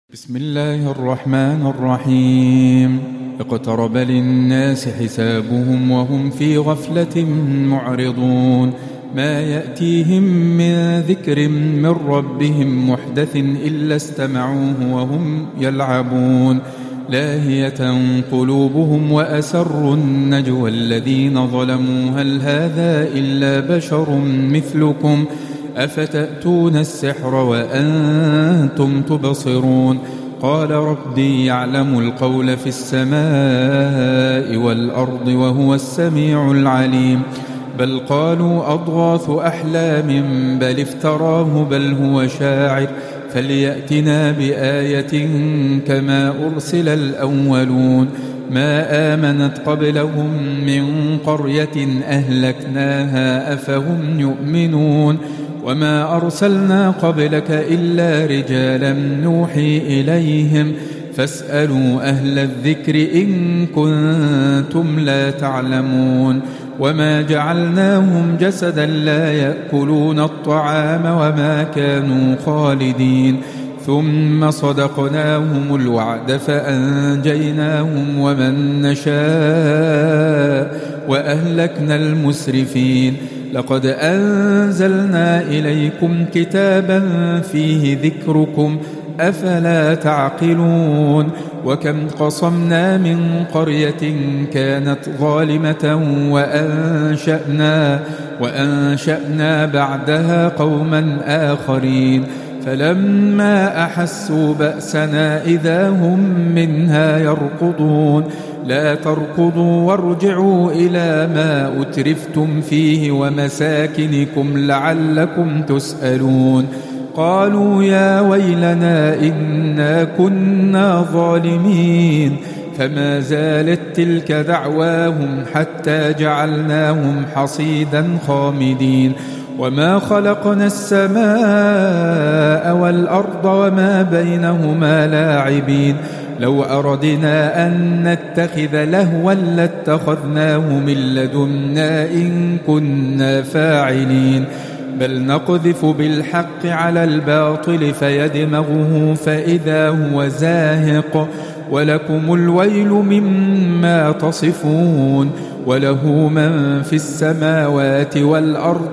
بسم الله الرحمن الرحيم. اقترب للناس حسابهم وهم في غفلة معرضون. ما يأتيهم من ذكر من ربهم محدث إلا استمعوه وهم يلعبون. لاهية قلوبهم وأسروا النجوى الذين ظلموا هل هذا إلا بشر مثلكم أفتأتون السحر وأنتم تبصرون. قال ربي يعلم القول في السماء والأرض وهو السميع العليم. بل قالوا أضغاث أحلام بل افتراه بل هو شاعر فليأتنا بآية كما أرسل الأولون. ما آمنت قبلهم من قرية أهلكناها أفهم يؤمنون. وما أرسلنا قبلك إلا رجالا نوحي إليهم فاسألوا أهل الذكر إن كنتم لا تعلمون. وما جعلناهم جسدا لا يأكلون الطعام وما كانوا خالدين. ثم صدقناهم الوعد فأنجيناهم ومن نشاء وأهلكنا المسرفين. لقد أنزلنا إليكم كتابا فيه ذكركم أفلا تعقلون. وكم قصمنا من قرية كانت ظالمة وأنشأنا بعدها قوما آخرين فلما أحسوا بأسنا إذا هم منها يركضون. لا تركضوا وارجعوا إلى ما أترفتم فيه ومساكنكم لعلكم تسألون. قالوا يا ويلنا إنا كنا ظالمين. فما زالت تلك دعواهم حتى جعلناهم حصيدا خامدين. وما خلقنا السماء والأرض وما بينهما لاعبين. لو أردنا أن نتخذ لهوا لاتخذناه من لدنا إن كنا فاعلين. بل نقذف بالحق على الباطل فيدمغه فإذا هو زاهق ولكم الويل مما تصفون. وله من في السماوات والأرض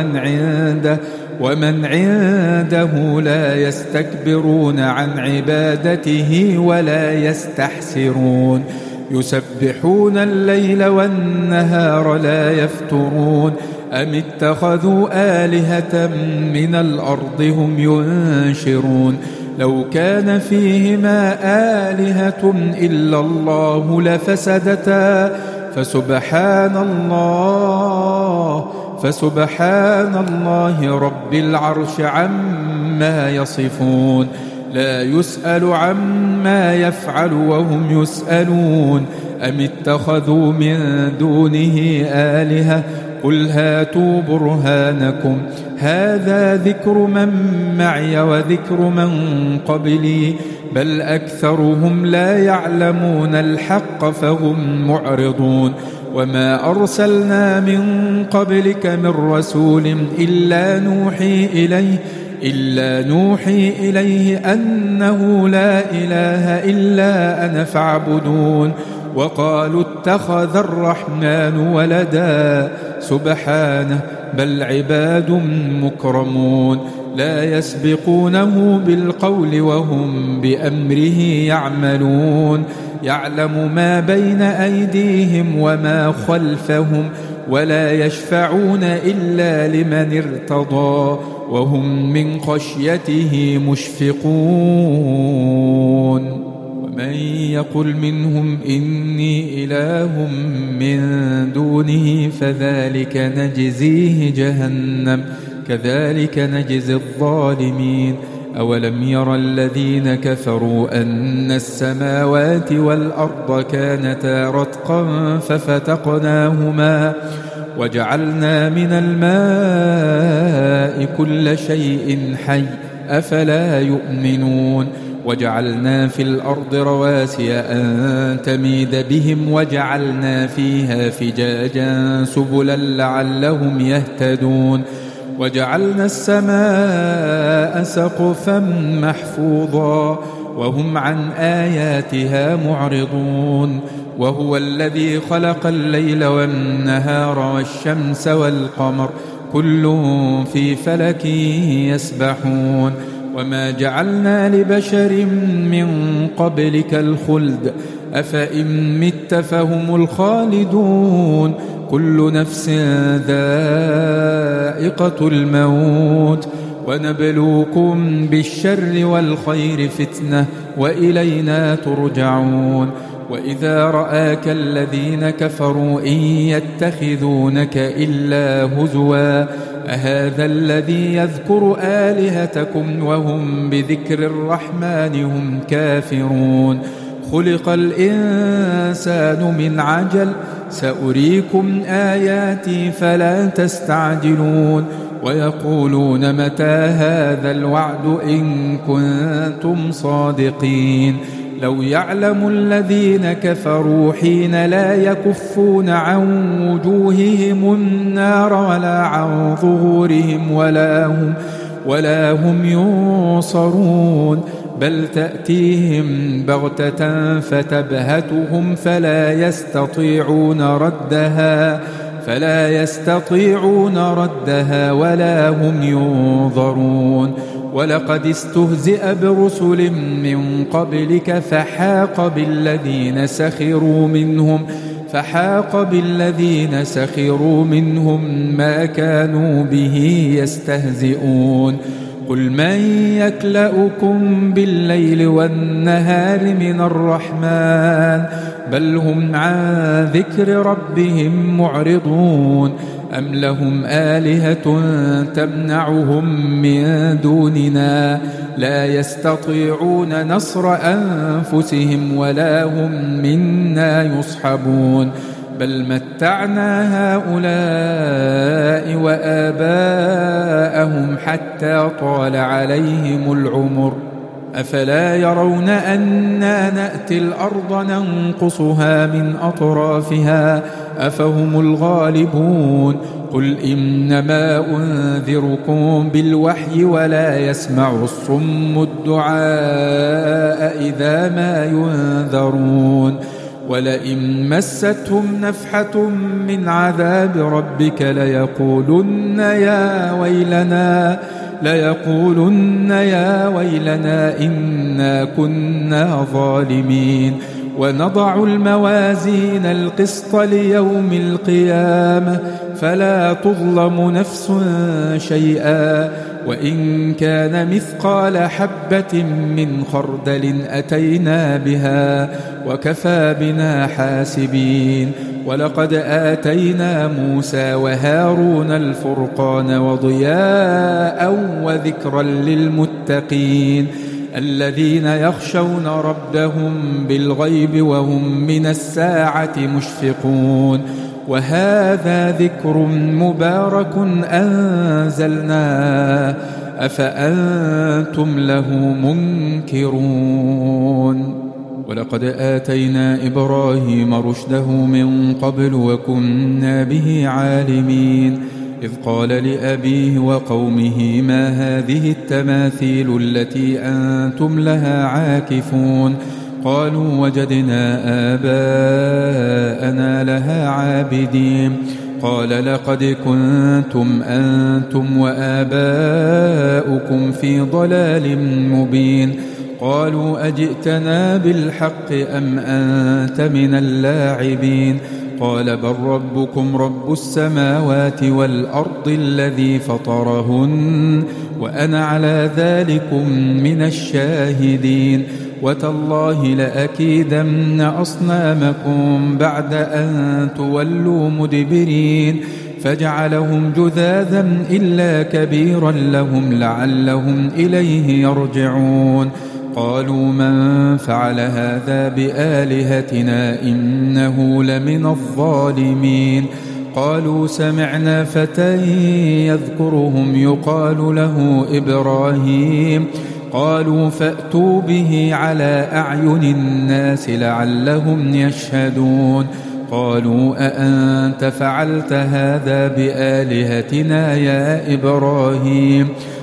ومن عنده لا يستكبرون عن عبادته ولا يستحسرون. يسبحون الليل والنهار لا يفترون. أم اتخذوا آلهة من الأرض هم ينشرون. لو كان فيهما آلهة إلا الله لفسدتا فسبحان الله رب العرش عما يصفون. لا يسأل عما يفعل وهم يسألون. أم اتخذوا من دونه آلهة قل هاتوا برهانكم هذا ذكر من معي وذكر من قبلي بل أكثرهم لا يعلمون الحق فهم معرضون. وما أرسلنا من قبلك من رسول إلا نوحي إليه أنه لا إله إلا أنا فاعبدون. وقالوا اتخذ الرحمن ولدا سبحانه بل عباد مكرمون لا يسبقونه بالقول وهم بأمره يعملون. يعلم ما بين أيديهم وما خلفهم ولا يشفعون إلا لمن ارتضى وهم من خشيته مشفقون. ومن يقل منهم إني إله من دونه فذلك نجزيه جهنم كذلك نجزي الظالمين. أولم ير الذين كفروا أن السماوات والأرض كانتا رتقا ففتقناهما وجعلنا من الماء كل شيء حي أفلا يؤمنون. وجعلنا في الأرض رواسي أن تميد بهم وجعلنا فيها فجاجا سبلا لعلهم يهتدون. وجعلنا السماء سقفا محفوظا وهم عن آياتها معرضون. وهو الذي خلق الليل والنهار والشمس والقمر كل في فلك يسبحون. وما جعلنا لبشر من قبلك الخلد أفإن مت فهم الخالدون. كل نفس ذائقة الموت ونبلوكم بالشر والخير فتنة وإلينا ترجعون. وإذا رآك الذين كفروا إن يتخذونك إلا هزوا أهذا الذي يذكر آلهتكم وهم بذكر الرحمن هم كافرون. خلق الإنسان من عجل سأريكم آياتي فلا تستعجلون. ويقولون متى هذا الوعد إن كنتم صادقين. لو يعلم الذين كفروا حين لا يكفون عن وجوههم النار ولا عن ظهورهم ولا هم ينصرون بل تأتيهم بغتة فتبهتهم فلا يستطيعون ردها ولا هم ينظرون. ولقد استهزئ برسل من قبلك فحاق بالذين سخروا منهم ما كانوا به يستهزئون. قل من يكلؤكم بالليل والنهار من الرحمن بل هم عن ذكر ربهم معرضون. أم لهم آلهة تمنعهم من دوننا لا يستطيعون نصر أنفسهم ولا هم منا يصحبون. بل متعنا هؤلاء وآباءهم حتى طال عليهم العمر أفلا يرون أنا نأتي الأرض ننقصها من أطرافها أفهم الغالبون. قل إنما أنذركم بالوحي ولا يسمع الصم الدعاء إذا ما ينذرون. ولئن مستهم نفحة من عذاب ربك ليقولن يا ويلنا إنا كنا ظالمين. ونضع الموازين القسط ليوم القيامة فلا تظلم نفس شيئا وإن كان مثقال حبة من خردل أتينا بها وكفى بنا حاسبين. ولقد آتينا موسى وهارون الفرقان وضياء وذكرا للمتقين الذين يخشون ربهم بالغيب وهم من الساعة مشفقون. وهذا ذكر مبارك أنزلناه أفأنتم له منكرون. ولقد آتينا إبراهيم رشده من قبل وكنا به عالمين. إذ قال لأبيه وقومه ما هذه التماثيل التي أنتم لها عاكفون. قالوا وجدنا آباءنا لها عابدين. قال لقد كنتم أنتم وآباؤكم في ضلال مبين. قالوا أجئتنا بالحق أم أنت من اللاعبين. قال بل ربكم رب السماوات والأرض الذي فطرهن وأنا على ذلكم من الشاهدين. وتالله لأكيدن أصنامكم بعد أن تولوا مدبرين. فجعلهم جذاذا إلا كبيرا لهم لعلهم إليه يرجعون. قالوا من فعل هذا بآلهتنا إنه لمن الظالمين. قالوا سمعنا فتى يذكرهم يقال له إبراهيم. قالوا فأتوا به على أعين الناس لعلهم يشهدون. قالوا أأنت فعلت هذا بآلهتنا يا إبراهيم.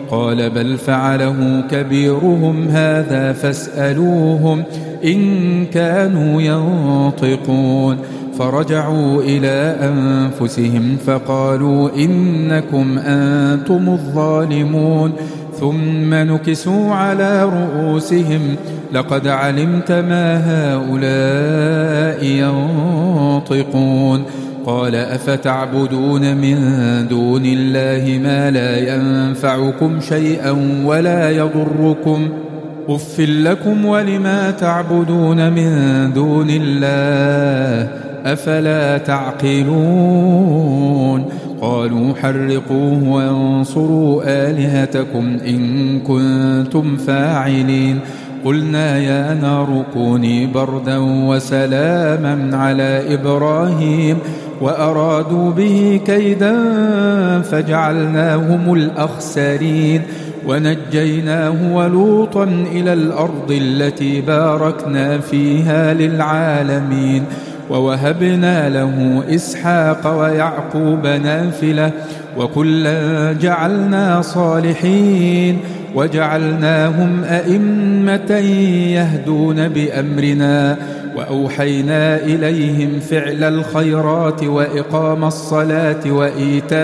قال بل فعله كبيرهم هذا فاسألوهم إن كانوا ينطقون فرجعوا إلى أنفسهم فقالوا إنكم أنتم الظالمون ثم نكسوا على رؤوسهم لقد علمت ما هؤلاء ينطقون قال أفتعبدون من دون الله ما لا ينفعكم شيئا ولا يضركم أف لكم ولما تعبدون من دون الله أفلا تعقلون قالوا حرقوه وانصروا آلهتكم إن كنتم فاعلين قلنا يا نار كوني بردا وسلاما على إبراهيم وأرادوا به كيدا فجعلناهم الأخسرين ونجيناه ولوطا إلى الأرض التي باركنا فيها للعالمين ووهبنا له إسحاق ويعقوب نافلة وكلا جعلنا صالحين وجعلناهم أئمة يهدون بأمرنا وأوحينا إليهم فعل الخيرات وإقام الصلاة وإيتاء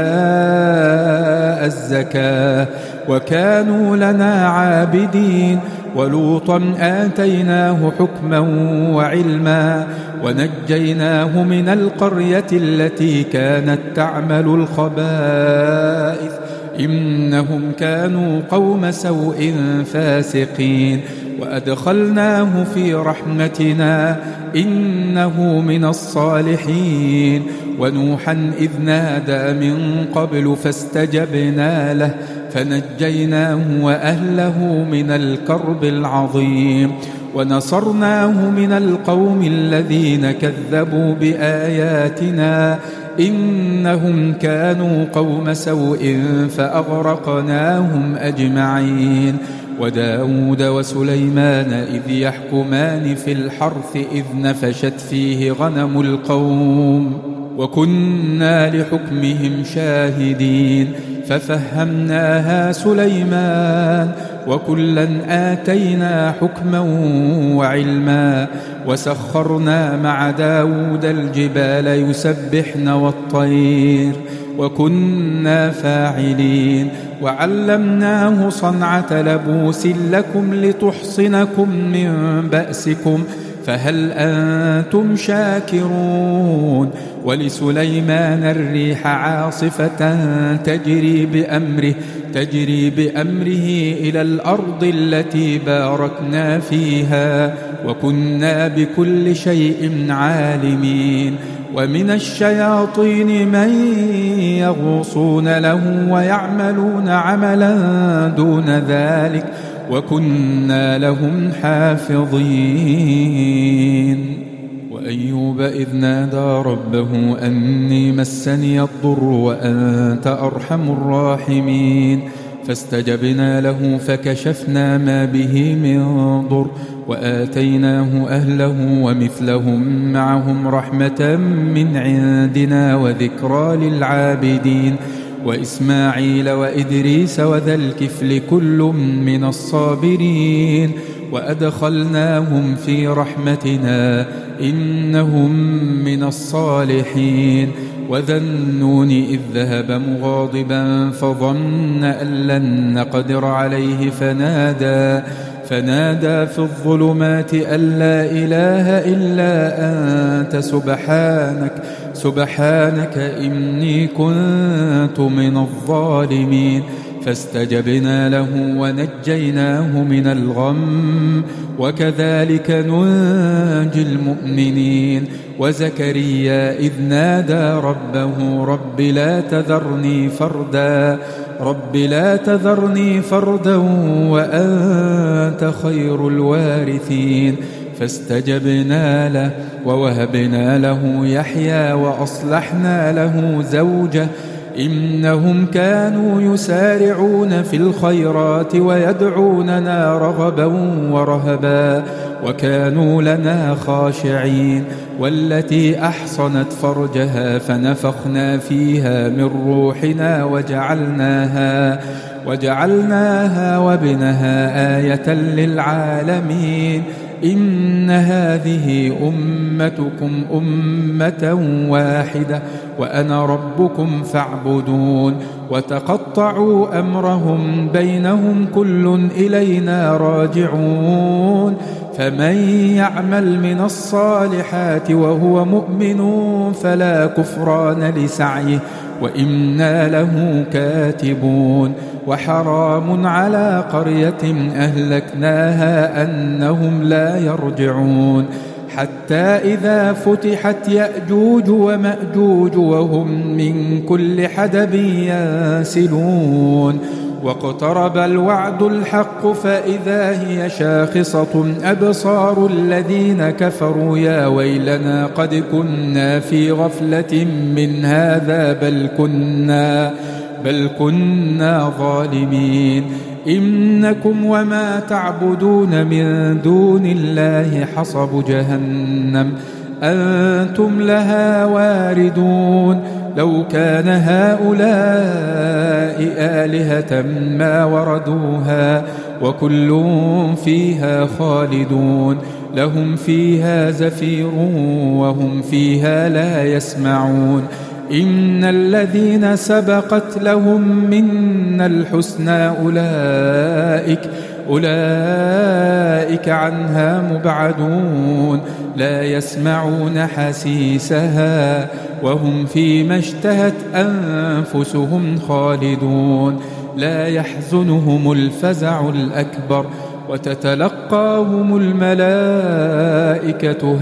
الزكاة وكانوا لنا عابدين ولوطا آتيناه حكما وعلما ونجيناه من القرية التي كانت تعمل الخبائث إنهم كانوا قوم سوء فاسقين وأدخلناه في رحمتنا إنه من الصالحين ونوحا إذ نادى من قبل فاستجبنا له فنجيناه وأهله من الكرب العظيم ونصرناه من القوم الذين كذبوا بآياتنا إنهم كانوا قوم سوء فأغرقناهم أجمعين وداود وسليمان إذ يحكمان في الحرث إذ نفشت فيه غنم القوم وكنا لحكمهم شاهدين ففهمناها سليمان وكلا آتينا حكما وعلما وسخرنا مع داود الجبال يسبحن والطير وكنا فاعلين وعلمناه صنعة لبوس لكم لتحصنكم من بأسكم فهل أنتم شاكرون ولسليمان الريح عاصفة تجري بأمره إلى الأرض التي باركنا فيها وكنا بكل شيء عالمين ومن الشياطين من يغوصون له ويعملون عملا دون ذلك وكنا لهم حافظين وأيوب إذ نادى ربه أني مسني الضر وأنت أرحم الراحمين فاستجبنا له فكشفنا ما به من ضر وآتيناه أهله ومثلهم معهم رحمة من عندنا وذكرى للعابدين وإسماعيل وإدريس وذا الكفل كل من الصابرين وأدخلناهم في رحمتنا إنهم من الصالحين وذا النون إذ ذهب مغاضبا فظن أن لن نقدر عليه فنادى في الظلمات أن لا إله إلا أنت سبحانك إني كنت من الظالمين فاستجبنا له ونجيناه من الغم وكذلك ننجي المؤمنين وزكريا إذ نادى ربه رب لا تذرني فردا وأنت خير الوارثين فاستجبنا له ووهبنا له يحيى وأصلحنا له زوجه إنهم كانوا يسارعون في الخيرات ويدعوننا رغبا ورهبا وكانوا لنا خاشعين والتي أحصنت فرجها فنفخنا فيها من روحنا وجعلناها وابنها آية للعالمين إن هذه أمتكم أمة واحدة وأنا ربكم فاعبدون وتقطعوا أمرهم بينهم كل إلينا راجعون فمن يعمل من الصالحات وهو مؤمن فلا كفران لسعيه وإنا له كاتبون وحرام على قرية أهلكناها أنهم لا يرجعون حتى إذا فتحت يأجوج ومأجوج وهم من كل حدب ينسلون واقترب الوعد الحق فإذا هي شاخصة أبصار الذين كفروا يا ويلنا قد كنا في غفلة من هذا بل كنا ظالمين إنكم وما تعبدون من دون الله حصب جهنم أنتم لها واردون لو كان هؤلاء آلهة ما وردوها وكل فيها خالدون لهم فيها زفير وهم فيها لا يسمعون إن الذين سبقت لهم منا الحسنى أولئك عنها مبعدون لا يسمعون حسيسها وهم فيما اشتهت أنفسهم خالدون لا يحزنهم الفزع الأكبر وتتلقاهم الملائكة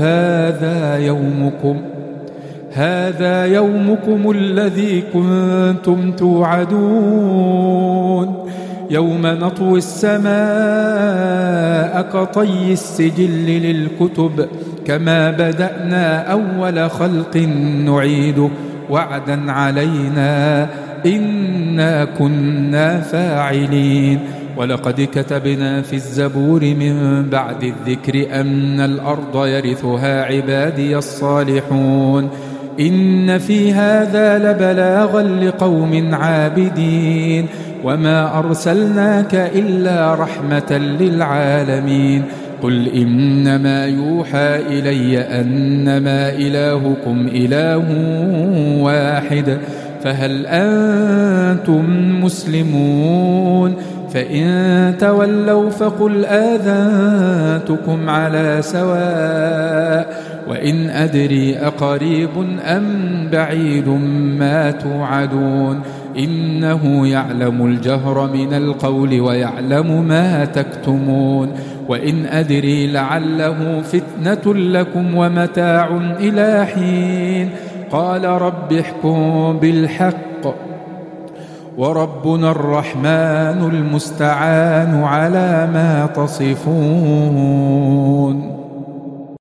هذا يومكم الذي كنتم توعدون يوم نطوي السماء كطي السجل للكتب كما بدأنا أول خلق نعيده وعدا علينا إنا كنا فاعلين ولقد كتبنا في الزبور من بعد الذكر أن الأرض يرثها عبادي الصالحون إن في هذا لبلاغا لقوم عابدين وما أرسلناك إلا رحمة للعالمين قل إنما يوحى إلي أنما إلهكم إله واحد فهل أنتم مسلمون فإن تولوا فقل آذنتكم على سواء وإن أدري أقريب أم بعيد ما توعدون إنه يعلم الجهر من القول ويعلم ما تكتمون وإن أدري لعله فتنة لكم ومتاع إلى حين قال رب احكم بالحق وربنا الرحمن المستعان على ما تصفون.